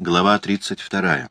Глава 32.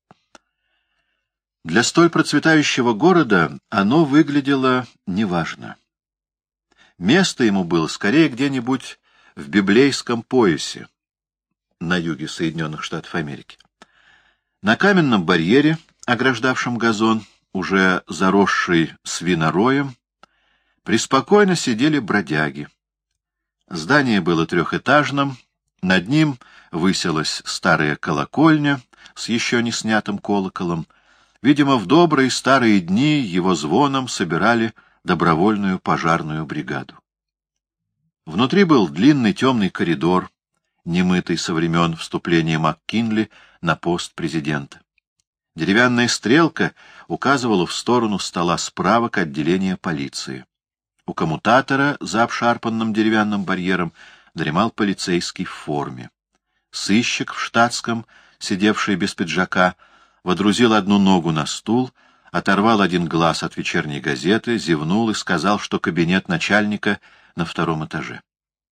Для столь процветающего города оно выглядело неважно. Место ему было скорее где-нибудь в библейском поясе на юге Соединенных Штатов Америки. На каменном барьере, ограждавшем газон, уже заросший свинороем, преспокойно сидели бродяги. Здание было трехэтажным, над ним высилась старая колокольня с еще не снятым колоколом. Видимо, в добрые старые дни его звоном собирали добровольную пожарную бригаду. Внутри был длинный темный коридор, немытый со времен вступления МакКинли на пост президента. Деревянная стрелка указывала в сторону стола справок отделения полиции. У коммутатора за обшарпанным деревянным барьером дремал полицейский в форме. Сыщик в штатском, сидевший без пиджака, водрузил одну ногу на стул, оторвал один глаз от вечерней газеты, зевнул и сказал, что кабинет начальника на втором этаже.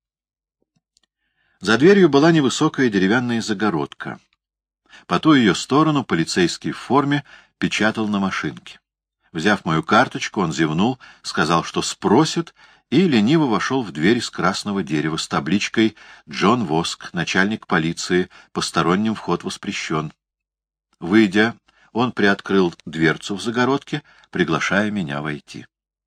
За дверью была невысокая деревянная загородка. По ту ее сторону полицейский в форме печатал на машинке. Взяв мою карточку, он зевнул, сказал, что спросит, и лениво вошел в дверь из красного дерева с табличкой «Джон Воск, начальник полиции, посторонним вход воспрещен». Выйдя, он приоткрыл дверцу в загородке, приглашая меня войти.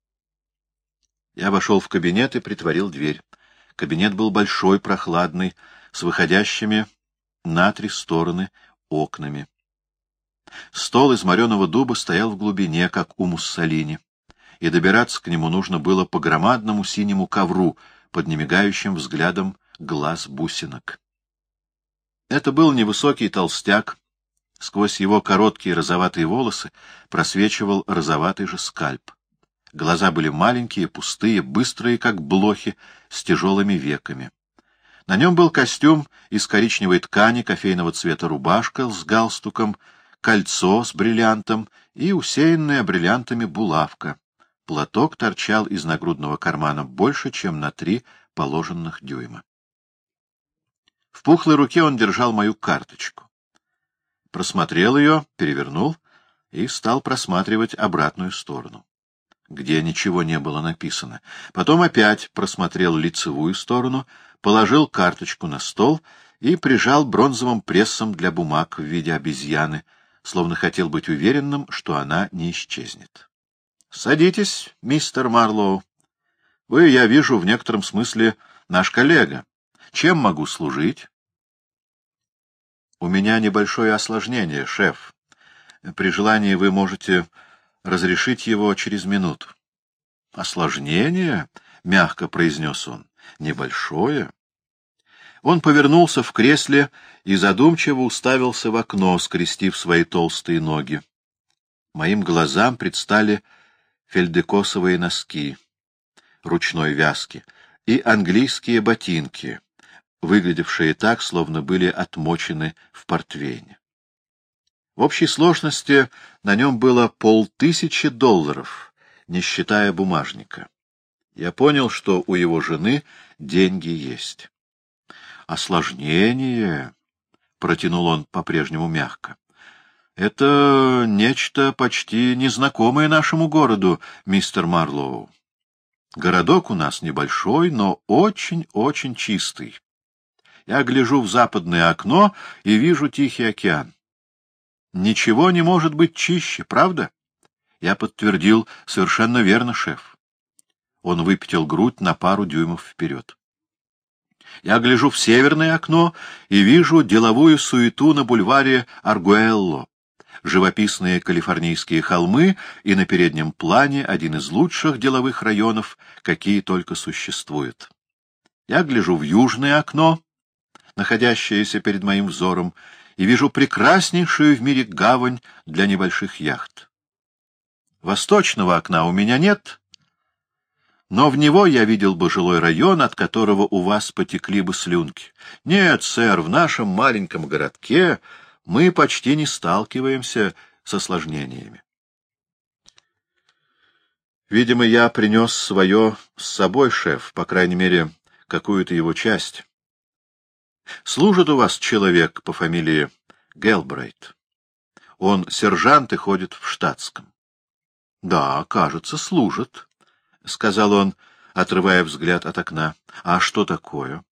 Я вошел в кабинет и притворил дверь. Кабинет был большой, прохладный, с выходящими на 3 стороны окнами. Стол из мореного дуба стоял в глубине, как у Муссолини, и добираться к нему нужно было по громадному синему ковру под немигающим взглядом глаз бусинок. Это был невысокий толстяк. Сквозь его короткие розоватые волосы просвечивал розоватый же скальп. Глаза были маленькие, пустые, быстрые, как блохи, с тяжелыми веками. На нем был костюм из коричневой ткани, кофейного цвета рубашка с галстуком, кольцо с бриллиантом и усеянная бриллиантами булавка. Платок торчал из нагрудного кармана больше, чем на 3 положенных дюйма. В пухлой руке он держал мою карточку. Просмотрел ее, перевернул и стал просматривать обратную сторону, где ничего не было написано. Потом опять просмотрел лицевую сторону, положил карточку на стол и прижал бронзовым прессом для бумаг в виде обезьяны, словно хотел быть уверенным, что она не исчезнет. — Садитесь, мистер Марлоу. Вы, я вижу, в некотором смысле наш коллега. Чем могу служить? — У меня небольшое осложнение, шеф. При желании вы можете разрешить его через минуту. — Осложнение? — мягко произнес он. — Небольшое? Он повернулся в кресле и задумчиво уставился в окно, скрестив свои толстые ноги. Моим глазам предстали фельдекосовые носки ручной вязки и английские ботинки, выглядевшие так, словно были отмочены в портвейне. В общей сложности на нем было $500, не считая бумажника. Я понял, что у его жены деньги есть. «Осложнение», — протянул он по-прежнему мягко, — «это нечто почти незнакомое нашему городу, мистер Марлоу. Городок у нас небольшой, но очень-очень чистый. Я гляжу в западное окно и вижу Тихий океан. Ничего не может быть чище, правда?» Я подтвердил: «Совершенно верно, шеф». Он выпятил грудь на пару дюймов вперед. Я гляжу в северное окно и вижу деловую суету на бульваре Аргуэлло, живописные калифорнийские холмы и на переднем плане один из лучших деловых районов, какие только существуют. Я гляжу в южное окно, находящееся перед моим взором, и вижу прекраснейшую в мире гавань для небольших яхт. Восточного окна у меня нет, но в него я видел бы жилой район, от которого у вас потекли бы слюнки. Нет, сэр, в нашем маленьком городке мы почти не сталкиваемся с осложнениями. Видимо, я принес свое с собой, шеф, по крайней мере, какую-то его часть. Служит у вас человек по фамилии Гелбрейт. Он сержант и ходит в штатском. — Да, кажется, служит, — сказал он, отрывая взгляд от окна. — А что такое?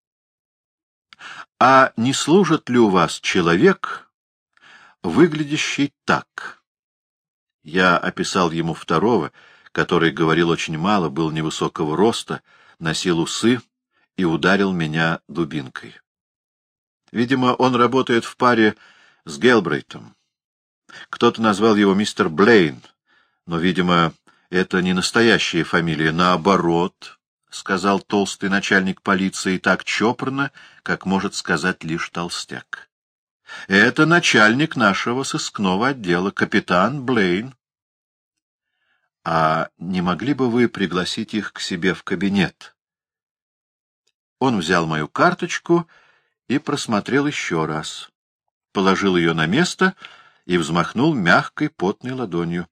— А не служит ли у вас человек, выглядящий так? Я описал ему второго, который говорил очень мало, был невысокого роста, носил усы и ударил меня дубинкой. Видимо, он работает в паре с Гелбрейтом. Кто-то назвал его мистер Блейн, но, видимо, это не настоящая фамилия. Наоборот, — сказал толстый начальник полиции так чопорно, как может сказать лишь толстяк. — Это начальник нашего сыскного отдела, капитан Блейн. — А не могли бы вы пригласить их к себе в кабинет? Он взял мою карточку и просмотрел еще раз, положил ее на место и взмахнул мягкой потной ладонью.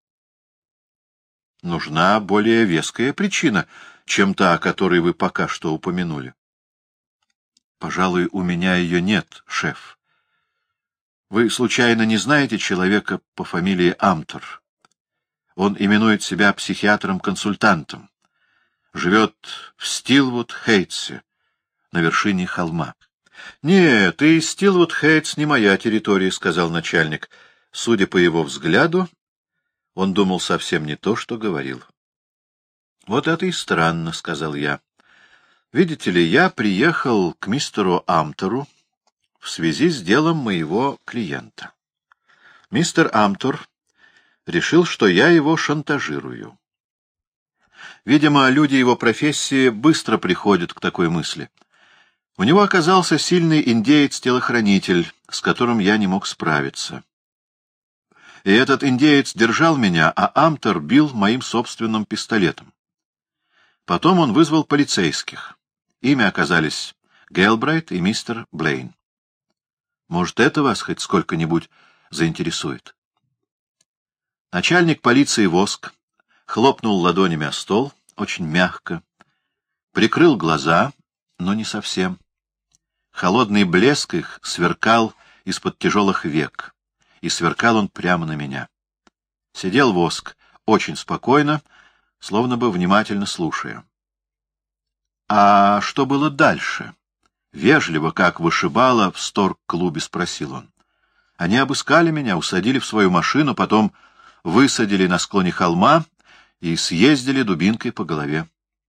— Нужна более веская причина, чем та, о которой вы пока что упомянули. — Пожалуй, у меня ее нет, шеф. Вы, случайно, не знаете человека по фамилии Амтер? Он именует себя психиатром-консультантом. Живет в Стилвуд-Хейтсе, на вершине холма. — Нет, и Стилвуд-Хейтс не моя территория, — сказал начальник. Судя по его взгляду, он думал совсем не то, что говорил. — Вот это и странно, — сказал я. — Видите ли, я приехал к мистеру Амтеру в связи с делом моего клиента. Мистер Амтер решил, что я его шантажирую. Видимо, люди его профессии быстро приходят к такой мысли. У него оказался сильный индеец-телохранитель, с которым я не мог справиться. И этот индеец держал меня, а Амтер бил моим собственным пистолетом. Потом он вызвал полицейских. Ими оказались Гелбрейт и мистер Блейн. Может, это вас хоть сколько-нибудь заинтересует? Начальник полиции Воск хлопнул ладонями о стол, очень мягко, прикрыл глаза, но не совсем. Холодный блеск их сверкал из-под тяжелых век, и сверкал он прямо на меня. Сидел Воск очень спокойно, словно бы внимательно слушая. — А что было дальше? — вежливо, как вышибало в сторг-клубе, спросил он. — Они обыскали меня, усадили в свою машину, потом высадили на склоне холма и съездили дубинкой по голове.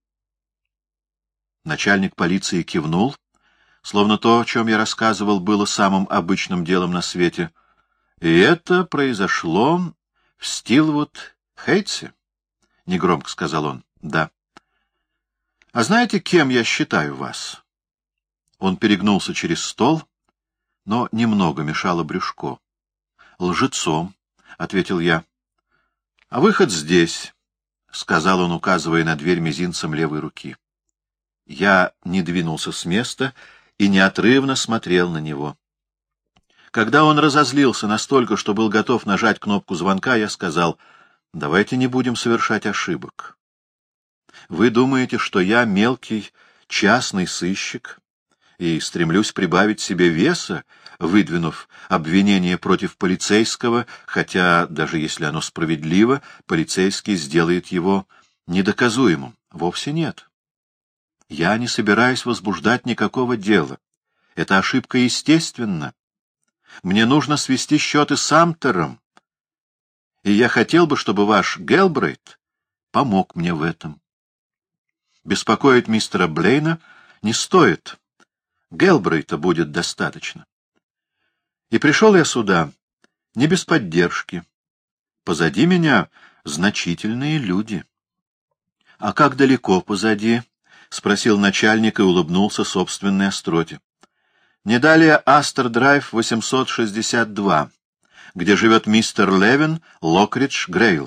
Начальник полиции кивнул, словно то, о чем я рассказывал, было самым обычным делом на свете. — И это произошло в Стилвуд-Хейтсе? — негромко сказал он. — Да. — А знаете, кем я считаю вас? Он перегнулся через стол, но немного мешало брюшко. — Лжецом, — ответил я. — А выход здесь, — сказал он, указывая на дверь мизинцем левой руки. Я не двинулся с места и неотрывно смотрел на него. Когда он разозлился настолько, что был готов нажать кнопку звонка, я сказал: «Давайте не будем совершать ошибок. Вы думаете, что я мелкий частный сыщик и стремлюсь прибавить себе веса, выдвинув обвинение против полицейского, хотя, даже если оно справедливо, полицейский сделает его недоказуемым? Вовсе нет. Я не собираюсь возбуждать никакого дела. Эта ошибка естественна. Мне нужно свести счеты с Амтером, и я хотел бы, чтобы ваш Гелбрейт помог мне в этом. Беспокоить мистера Блейна не стоит. Гелбрейта будет достаточно. И пришел я сюда не без поддержки. Позади меня значительные люди. — А как далеко позади? — спросил начальник и улыбнулся собственной остроте. — Не далее Астер-драйв 862, где живет мистер Левин Локридж Грейл.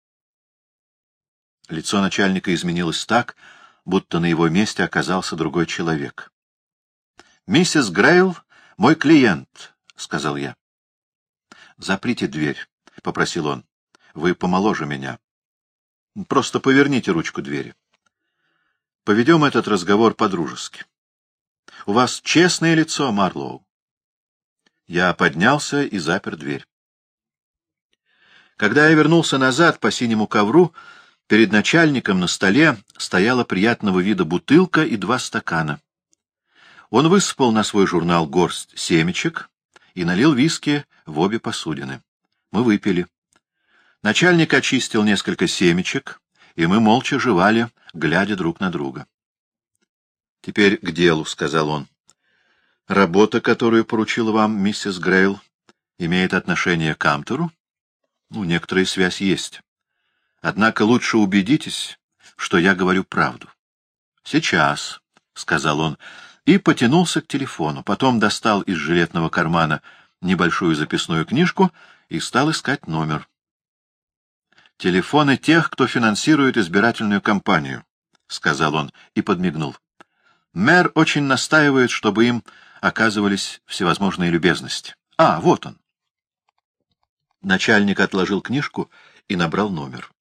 Лицо начальника изменилось так, будто на его месте оказался другой человек. — Миссис Грейл — мой клиент, — сказал я. — Заприте дверь, — попросил он. — Вы помоложе меня. Просто поверните ручку двери. Поведем этот разговор по-дружески. У вас честное лицо, Марлоу. Я поднялся и запер дверь. Когда я вернулся назад по синему ковру, перед начальником на столе стояла приятного вида бутылка и 2 стакана. Он высыпал на свой журнал горсть семечек и налил виски в обе посудины. Мы выпили. Начальник очистил несколько семечек, и мы молча жевали, глядя друг на друга. — Теперь к делу, — сказал он. — Работа, которую поручила вам миссис Грейл, имеет отношение к Амтеру? Ну, некоторая связь есть. Однако лучше убедитесь, что я говорю правду. — Сейчас, — сказал он, и потянулся к телефону. Потом достал из жилетного кармана небольшую записную книжку и стал искать номер. «Телефоны тех, кто финансирует избирательную кампанию», — сказал он и подмигнул. «Мэр очень настаивает, чтобы им оказывались всевозможные любезности. А, вот он». Начальник отложил книжку и набрал номер.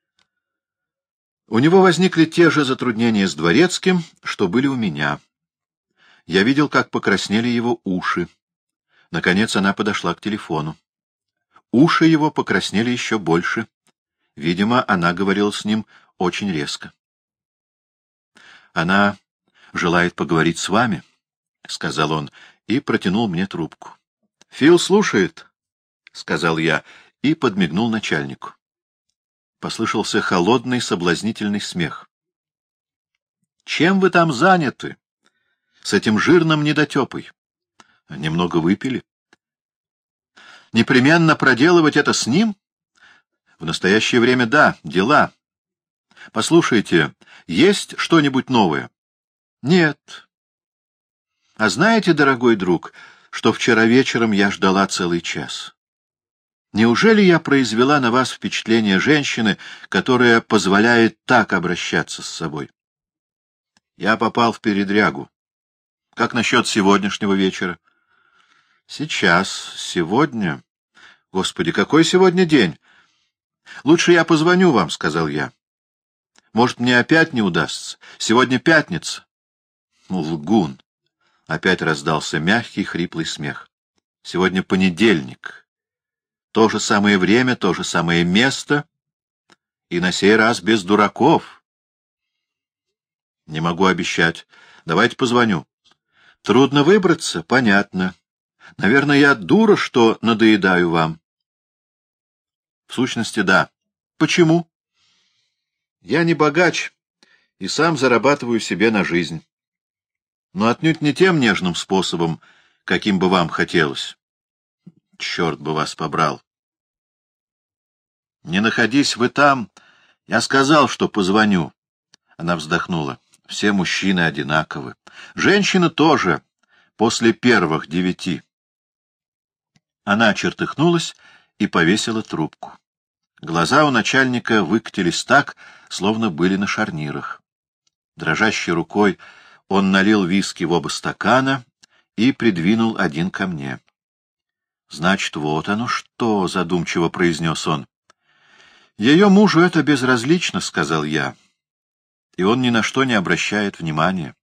У него возникли те же затруднения с дворецким, что были у меня. Я видел, как покраснели его уши. Наконец она подошла к телефону. Уши его покраснели еще больше. Видимо, она говорила с ним очень резко. «Она желает поговорить с вами», — сказал он и протянул мне трубку. «Фил слушает», — сказал я и подмигнул начальнику. Послышался холодный соблазнительный смех. «Чем вы там заняты? С этим жирным недотепой? Немного выпили. Непременно проделывать это с ним? В настоящее время да, дела. Послушайте, есть что-нибудь новое? Нет. А знаете, дорогой друг, что вчера вечером я ждала целый час? Неужели я произвела на вас впечатление женщины, которая позволяет так обращаться с собой? Я попал в передрягу. Как насчет сегодняшнего вечера? Сейчас, сегодня. Господи, какой сегодня день? Лучше я позвоню вам, — сказал я. Может, мне опять не удастся? Сегодня пятница. Лгун. Опять раздался мягкий, хриплый смех. Сегодня понедельник. То же самое время, то же самое место. И на сей раз без дураков. Не могу обещать. Давайте позвоню. Трудно выбраться? Понятно. Наверное, я дура, что надоедаю вам. В сущности, да. Почему? Я не богач и сам зарабатываю себе на жизнь. Но отнюдь не тем нежным способом, каким бы вам хотелось. Черт бы вас побрал. Не находись вы там, я сказал, что позвоню. Она вздохнула. Все мужчины одинаковы. Женщины тоже, после первых 9. Она чертыхнулась и повесила трубку. Глаза у начальника выкатились так, словно были на шарнирах. Дрожащей рукой он налил виски в оба стакана и придвинул один ко мне. — Значит, вот оно что, — задумчиво произнес он. — Ее мужу это безразлично, — сказал я, и он ни на что не обращает внимания.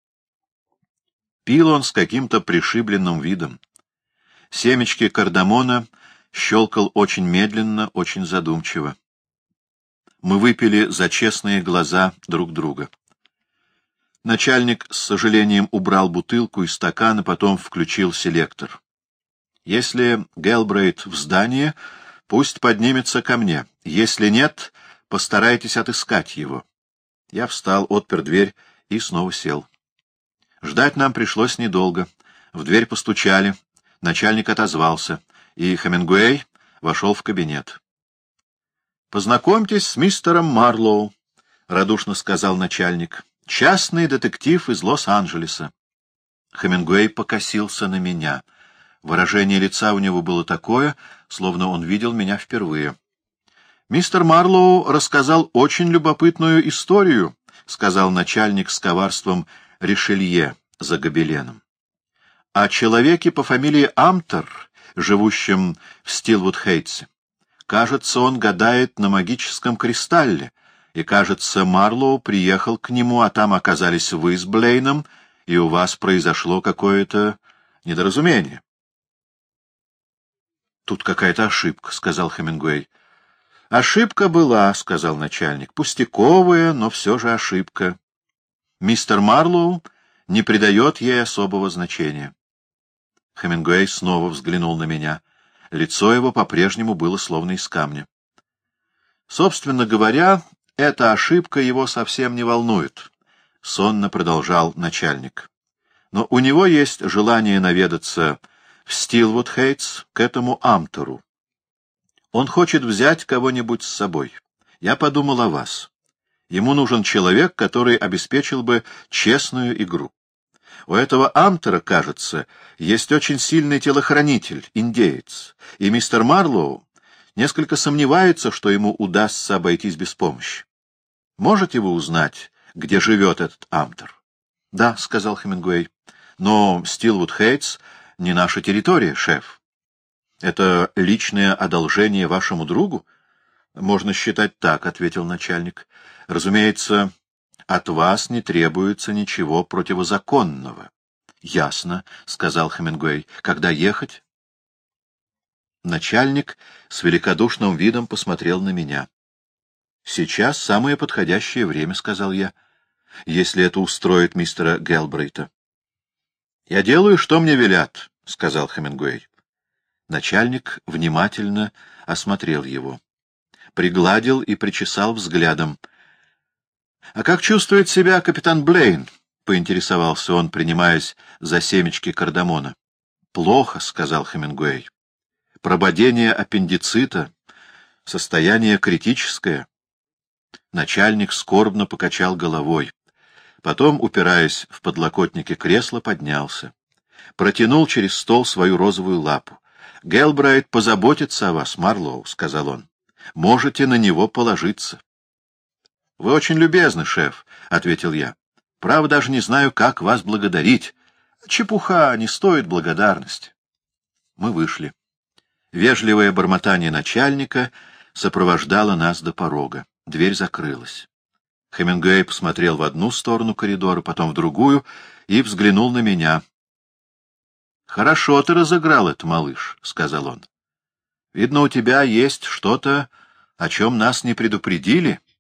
Пил он с каким-то пришибленным видом. Семечки кардамона щелкал очень медленно, очень задумчиво. Мы выпили за честные глаза друг друга. Начальник с сожалением убрал бутылку и стакан, а потом включил селектор. Если Гелбрейт в здании, пусть поднимется ко мне. Если нет, постарайтесь отыскать его. Я встал, отпер дверь и снова сел. Ждать нам пришлось недолго. В дверь постучали. Начальник отозвался, и Хемингуэй вошел в кабинет. — Познакомьтесь с мистером Марлоу, — радушно сказал начальник. — Частный детектив из Лос-Анджелеса. Хемингуэй покосился на меня. Выражение лица у него было такое, словно он видел меня впервые. — Мистер Марлоу рассказал очень любопытную историю, — сказал начальник с коварством Ришелье за гобеленом. — О человеке по фамилии Амтер, живущем в Стилвуд-Хейтсе. Кажется, он гадает на магическом кристалле, и, кажется, Марлоу приехал к нему, а там оказались вы с Блейном, и у вас произошло какое-то недоразумение. Тут какая-то ошибка, — сказал Хемингуэй. Ошибка была, — сказал начальник. Пустяковая, но все же ошибка. Мистер Марлоу не придает ей особого значения. Хемингуэй снова взглянул на меня. Лицо его по-прежнему было словно из камня. Собственно говоря, эта ошибка его совсем не волнует, — сонно продолжал начальник. Но у него есть желание наведаться в Стилвуд-Хейтс к этому Амтеру. Он хочет взять кого-нибудь с собой. Я подумал о вас. Ему нужен человек, который обеспечил бы честную игру. У этого Амтера, кажется, есть очень сильный телохранитель, индеец, и мистер Марлоу несколько сомневается, что ему удастся обойтись без помощи. Можете вы узнать, где живет этот Амтер? — Да, — сказал Хемингуэй, — но Стилвуд-Хейтс не наша территория, шеф. Это личное одолжение вашему другу? — Можно считать так, — ответил начальник. — Разумеется, от вас не требуется ничего противозаконного. — Ясно, — сказал Хемингуэй. — Когда ехать? Начальник с великодушным видом посмотрел на меня. — Сейчас самое подходящее время, — сказал я, — если это устроит мистера Гелбрейта. — Я делаю, что мне велят, — сказал Хемингуэй. Начальник внимательно осмотрел его, пригладил и причесал взглядом. — А как чувствует себя капитан Блейн? — поинтересовался он, принимаясь за семечки кардамона. — Плохо, — сказал Хемингуэй. — Прободение аппендицита, состояние критическое. Начальник скорбно покачал головой. Потом, упираясь в подлокотники кресла, поднялся. Протянул через стол свою розовую лапу. — Гелбрайт позаботится о вас, Марлоу, — сказал он. — Можете на него положиться. — Вы очень любезны, шеф, — ответил я. — Право, даже не знаю, как вас благодарить. Чепуха, не стоит благодарности. Мы вышли. Вежливое бормотание начальника сопровождало нас до порога. Дверь закрылась. Хемингуэй посмотрел в одну сторону коридора, потом в другую и взглянул на меня. — Хорошо ты разыграл это, малыш, — сказал он. — Видно, у тебя есть что-то, о чем нас не предупредили. —